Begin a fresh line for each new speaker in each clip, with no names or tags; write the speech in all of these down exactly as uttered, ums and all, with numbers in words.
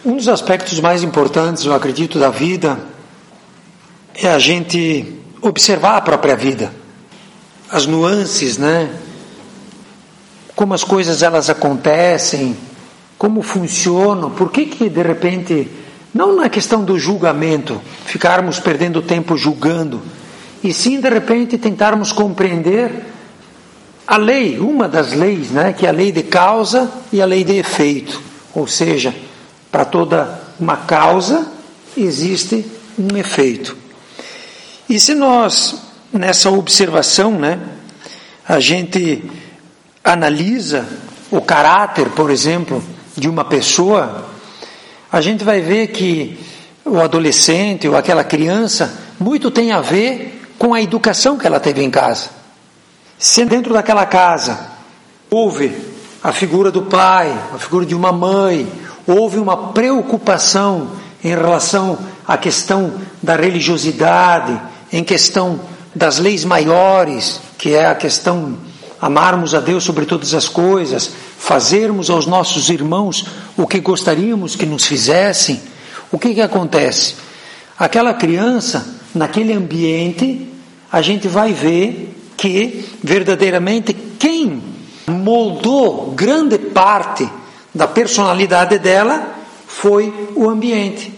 Um dos aspectos mais importantes, eu acredito, da vida é a gente observar a própria vida, as nuances, né? Como as coisas elas acontecem, como funcionam, por que que de repente, não na questão do julgamento, ficarmos perdendo tempo julgando, e sim de repente tentarmos compreender a lei, uma das leis, né? Que é a lei de causa e a lei de efeito, ou seja, para toda uma causa existe um efeito. E se nós, nessa observação, né, a gente analisa o caráter, por exemplo, de uma pessoa, a gente vai ver que o adolescente ou aquela criança, muito tem a ver com a educação que ela teve em casa. Se dentro daquela casa houve a figura do pai, a figura de uma mãe, houve uma preocupação em relação à questão da religiosidade, em questão das leis maiores, que é a questão amarmos a Deus sobre todas as coisas, fazermos aos nossos irmãos o que gostaríamos que nos fizessem, o que que acontece? Aquela criança, naquele ambiente, a gente vai ver que verdadeiramente quem moldou grande parte da personalidade dela foi o ambiente.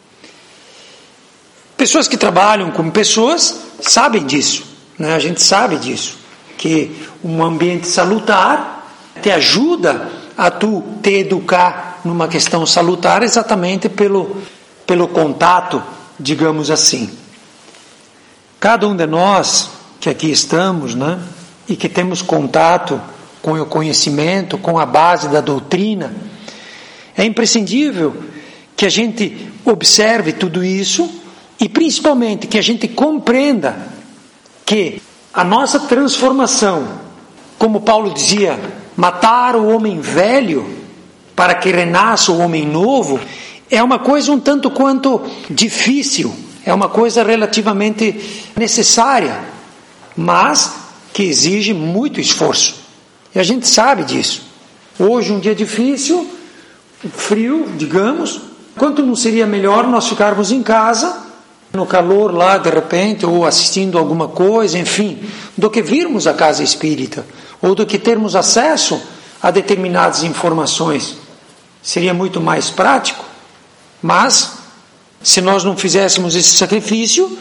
Pessoas que trabalham com pessoas sabem disso, né? A gente sabe disso, que um ambiente salutar te ajuda a tu te educar numa questão salutar exatamente pelo, pelo contato, digamos assim. Cada um de nós que aqui estamos, né, e que temos contato com o conhecimento, com a base da doutrina, é imprescindível que a gente observe tudo isso e principalmente que a gente compreenda que a nossa transformação, como Paulo dizia, matar o homem velho para que renasça o homem novo, é uma coisa um tanto quanto difícil, é uma coisa relativamente necessária, mas que exige muito esforço. E a gente sabe disso. Hoje um dia difícil, frio, digamos, quanto não seria melhor nós ficarmos em casa, no calor lá de repente, ou assistindo alguma coisa, enfim, do que virmos à casa espírita, ou do que termos acesso a determinadas informações. Seria muito mais prático, mas se nós não fizéssemos esse sacrifício,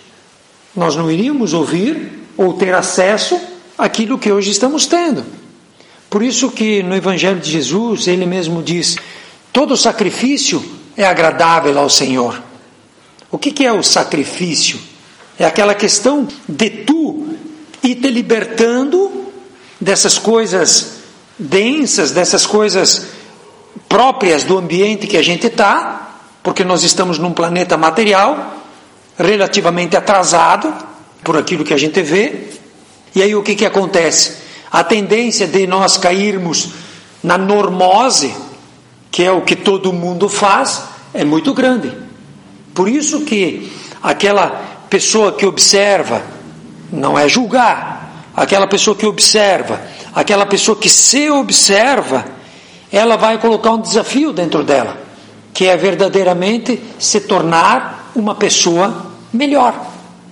nós não iríamos ouvir ou ter acesso àquilo que hoje estamos tendo. Por isso que no Evangelho de Jesus, ele mesmo diz, todo sacrifício é agradável ao Senhor. O que que é o sacrifício? É aquela questão de tu ir te libertando dessas coisas densas, dessas coisas próprias do ambiente que a gente está, porque nós estamos num planeta material, relativamente atrasado por aquilo que a gente vê. E aí o que que acontece? A tendência de nós cairmos na normose, que é o que todo mundo faz, é muito grande. Por isso que aquela pessoa que observa, não é julgar, aquela pessoa que observa, aquela pessoa que se observa, ela vai colocar um desafio dentro dela, que é verdadeiramente se tornar uma pessoa melhor.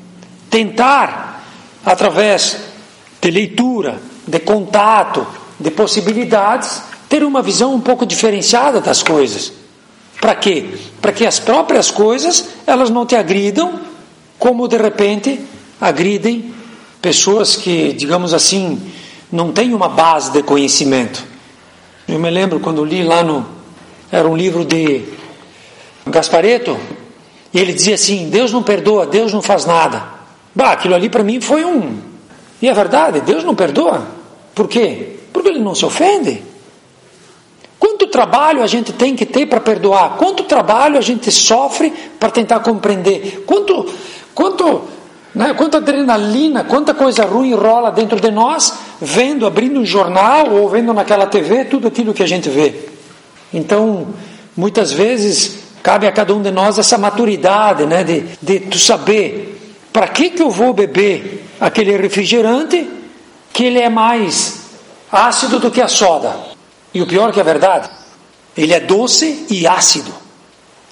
Tentar, através de leitura, de contato, de possibilidades, ter uma visão um pouco diferenciada das coisas. Para quê? Para que as próprias coisas, elas não te agridam, como de repente agridem pessoas que, digamos assim, não têm uma base de conhecimento. Eu me lembro quando li lá no... Era um livro de Gasparetto, e ele dizia assim, Deus não perdoa, Deus não faz nada. Bah, aquilo ali para mim foi um... E é verdade, Deus não perdoa. Por quê? Porque ele não se ofende. Quanto trabalho a gente tem que ter para perdoar? Quanto trabalho a gente sofre para tentar compreender? Quanto, quanto, né, quanta adrenalina, quanta coisa ruim rola dentro de nós, vendo, abrindo um jornal ou vendo naquela T V, tudo aquilo que a gente vê. Então, muitas vezes, cabe a cada um de nós essa maturidade, né, de, de tu saber para que, que eu vou beber aquele refrigerante que ele é mais ácido do que a soda. E o pior que é verdade, ele é doce e ácido.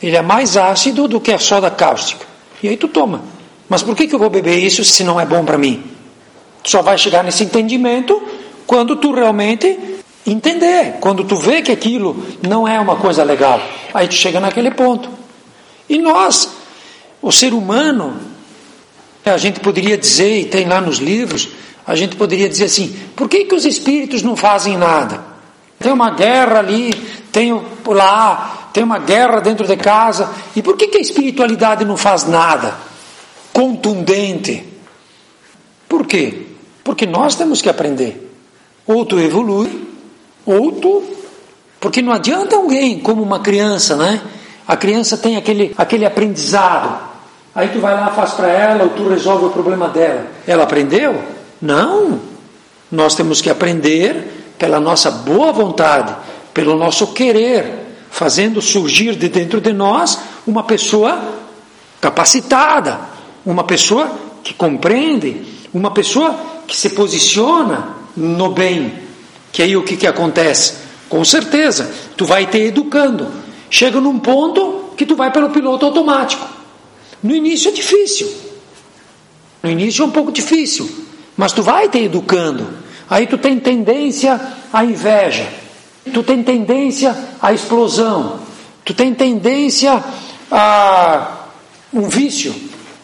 Ele é mais ácido do que a soda cáustica. E aí tu toma. Mas por que que eu vou beber isso se não é bom para mim? Tu só vai chegar nesse entendimento quando tu realmente entender. Quando tu vê que aquilo não é uma coisa legal. Aí tu chega naquele ponto. E nós, o ser humano, a gente poderia dizer, e tem lá nos livros, a gente poderia dizer assim, por que que os espíritos não fazem nada? Tem uma guerra ali, tem lá, tem uma guerra dentro de casa, e por que que a espiritualidade não faz nada contundente? Por quê? Porque nós temos que aprender. Ou tu evolui, ou tu... Porque não adianta alguém, como uma criança, né? A criança tem aquele, aquele aprendizado. Aí tu vai lá, faz para ela, ou tu resolve o problema dela. Ela aprendeu? Não. Nós temos que aprender pela nossa boa vontade, pelo nosso querer, fazendo surgir de dentro de nós uma pessoa capacitada, uma pessoa que compreende, uma pessoa que se posiciona no bem. Que aí o que, que acontece? Com certeza, tu vai te educando. Chega num ponto que tu vai pelo piloto automático. No início é difícil. No início é um pouco difícil. Mas tu vai te educando. Aí tu tem tendência à inveja. Tu tem tendência à explosão. Tu tem tendência a um vício.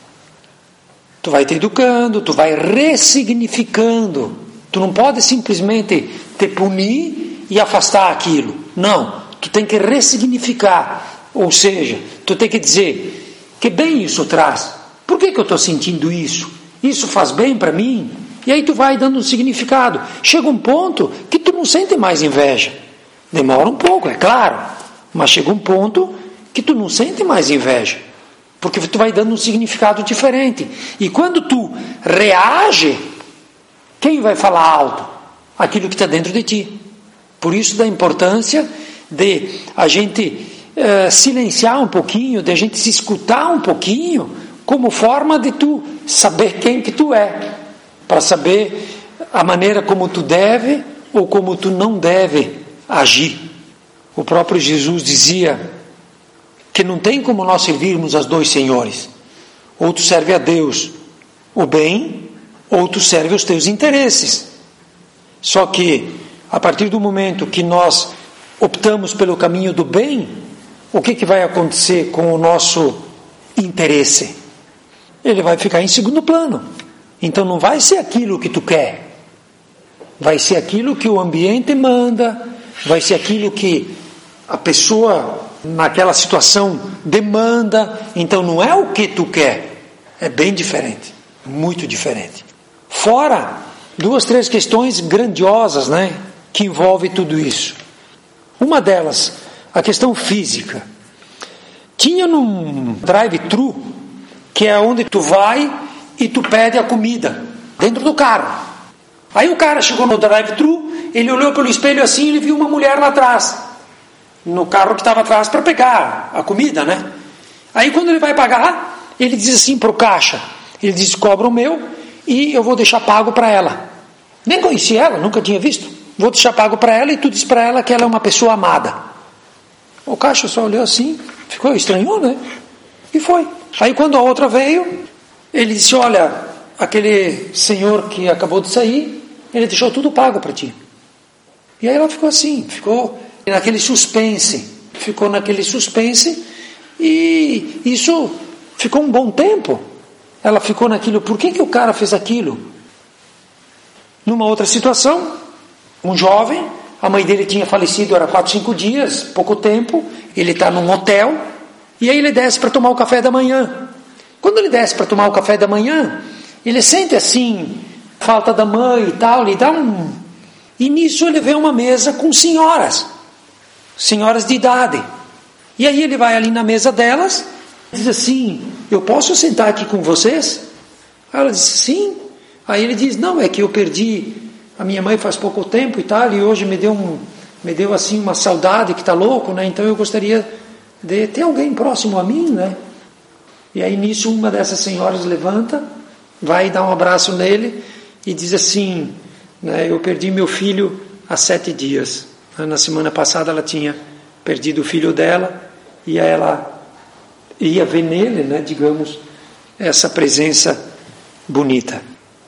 Tu vai te educando, tu vai ressignificando. Tu não pode simplesmente te punir e afastar aquilo. Não, tu tem que ressignificar. Ou seja, tu tem que dizer, que bem isso traz? Por que que eu estou sentindo isso? Isso faz bem para mim? E aí tu vai dando um significado. Chega um ponto que tu não sente mais inveja. Demora um pouco, é claro. Mas chega um ponto que tu não sente mais inveja. Porque tu vai dando um significado diferente. E quando tu reage, quem vai falar alto? Aquilo que está dentro de ti. Por isso da importância de a gente uh, silenciar um pouquinho, de a gente se escutar um pouquinho, como forma de tu saber quem que tu é. Para saber a maneira como tu deve ou como tu não deve agir. O próprio Jesus dizia que não tem como nós servirmos a dois senhores. Ou tu serve a Deus o bem, ou tu serve os teus interesses. Só que, a partir do momento que nós optamos pelo caminho do bem, o que, que vai acontecer com o nosso interesse? Ele vai ficar em segundo plano. Então não vai ser aquilo que tu quer. Vai ser aquilo que o ambiente manda, vai ser aquilo que a pessoa naquela situação demanda. Então não é o que tu quer. É bem diferente. Muito diferente. Fora duas, três questões grandiosas, né, que envolvem tudo isso. Uma delas, a questão física. Tinha num drive-thru, que é onde tu vai e tu pede a comida, dentro do carro. Aí o cara chegou no drive-thru, ele olhou pelo espelho assim e ele viu uma mulher lá atrás, no carro que estava atrás para pegar a comida, né? Aí quando ele vai pagar, ele diz assim para o caixa, ele diz, cobra o meu e eu vou deixar pago para ela. Nem conhecia ela, nunca tinha visto. Vou deixar pago para ela e tu diz para ela que ela é uma pessoa amada. O caixa só olhou assim, ficou estranhou, né? E foi. Aí quando a outra veio, ele disse, olha, aquele senhor que acabou de sair, ele deixou tudo pago para ti. E aí ela ficou assim, ficou naquele suspense, ficou naquele suspense e isso ficou um bom tempo. Ela ficou naquilo, por que que o cara fez aquilo? Numa outra situação, um jovem, a mãe dele tinha falecido, era quatro, cinco dias, pouco tempo, ele está num hotel, e aí ele desce para tomar o café da manhã. Quando ele desce para tomar o café da manhã, ele sente assim, falta da mãe e tal, ele dá um... E nisso ele vê uma mesa com senhoras, senhoras de idade. E aí ele vai ali na mesa delas, diz assim, eu posso sentar aqui com vocês? Aí ela diz, sim. Aí ele diz, não, é que eu perdi a minha mãe faz pouco tempo e tal, e hoje me deu, um, me deu assim uma saudade que está louco, né? Então eu gostaria de ter alguém próximo a mim, né? E aí nisso uma dessas senhoras levanta, vai dar um abraço nele e diz assim, né, eu perdi meu filho há sete dias. Na semana passada ela tinha perdido o filho dela e ela ia ver nele, né, digamos, essa presença bonita.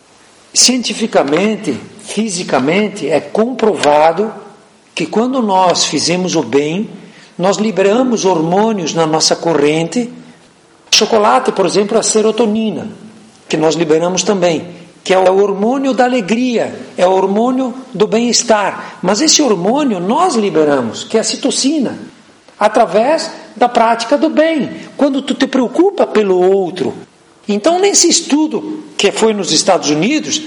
Cientificamente, fisicamente, é comprovado que quando nós fizemos o bem, nós liberamos hormônios na nossa corrente. Chocolate, por exemplo, a serotonina, que nós liberamos também, que é o hormônio da alegria, é o hormônio do bem-estar. Mas esse hormônio nós liberamos, que é a citocina, através da prática do bem, quando tu te preocupa pelo outro. Então, nesse estudo que foi nos Estados Unidos,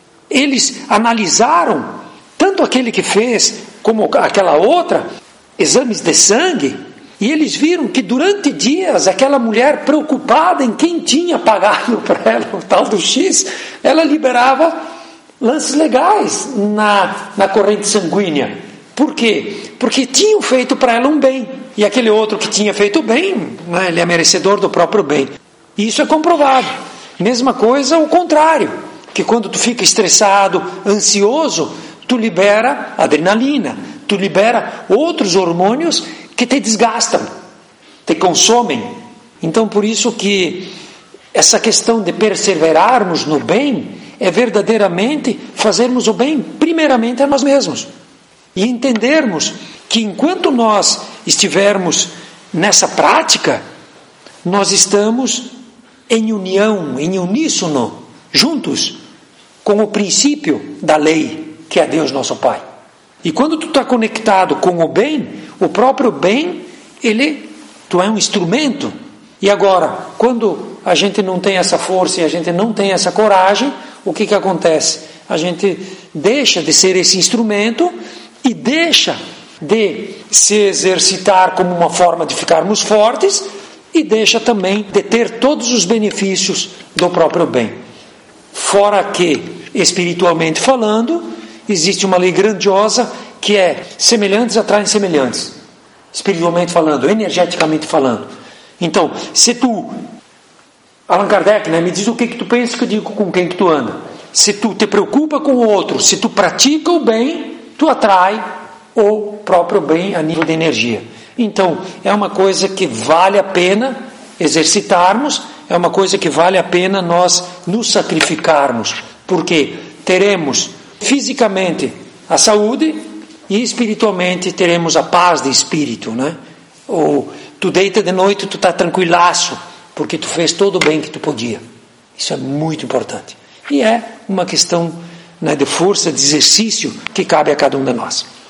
eles analisaram tanto aquele que fez como aquela outra, exames de sangue, e eles viram que durante dias aquela mulher preocupada em quem tinha pagado para ela o tal do X, ela liberava lances legais na, na corrente sanguínea. Por quê? Porque tinham feito para ela um bem, e aquele outro que tinha feito o bem, né, ele é merecedor do próprio bem. Isso é comprovado. Mesma coisa o contrário, que quando tu fica estressado, ansioso, tu libera adrenalina, tu libera outros hormônios que te desgastam, te consomem. Então, por isso que essa questão de perseverarmos no bem é verdadeiramente fazermos o bem primeiramente a nós mesmos. E entendermos que enquanto nós estivermos nessa prática, nós estamos em união, em uníssono, juntos, com o princípio da lei, que é Deus nosso Pai. E quando tu está conectado com o bem, o próprio bem, ele, tu é um instrumento. E agora, quando a gente não tem essa força e a gente não tem essa coragem, o que que acontece? A gente deixa de ser esse instrumento e deixa de se exercitar como uma forma de ficarmos fortes e deixa também de ter todos os benefícios do próprio bem. Fora que, espiritualmente falando, existe uma lei grandiosa que é semelhantes atraem semelhantes. Espiritualmente falando, energeticamente falando. Então, se tu, Allan Kardec, né, me diz o que, que tu pensa que eu digo com quem que tu anda. Se tu te preocupa com o outro, se tu pratica o bem, tu atrai o próprio bem a nível de energia. Então, é uma coisa que vale a pena exercitarmos, é uma coisa que vale a pena nós nos sacrificarmos, porque teremos fisicamente a saúde e espiritualmente teremos a paz de espírito, né? Ou tu deita de noite, tu está tranquilaço, porque tu fez todo o bem que tu podia. Isso é muito importante. E é uma questão, né, de força, de exercício que cabe a cada um de nós.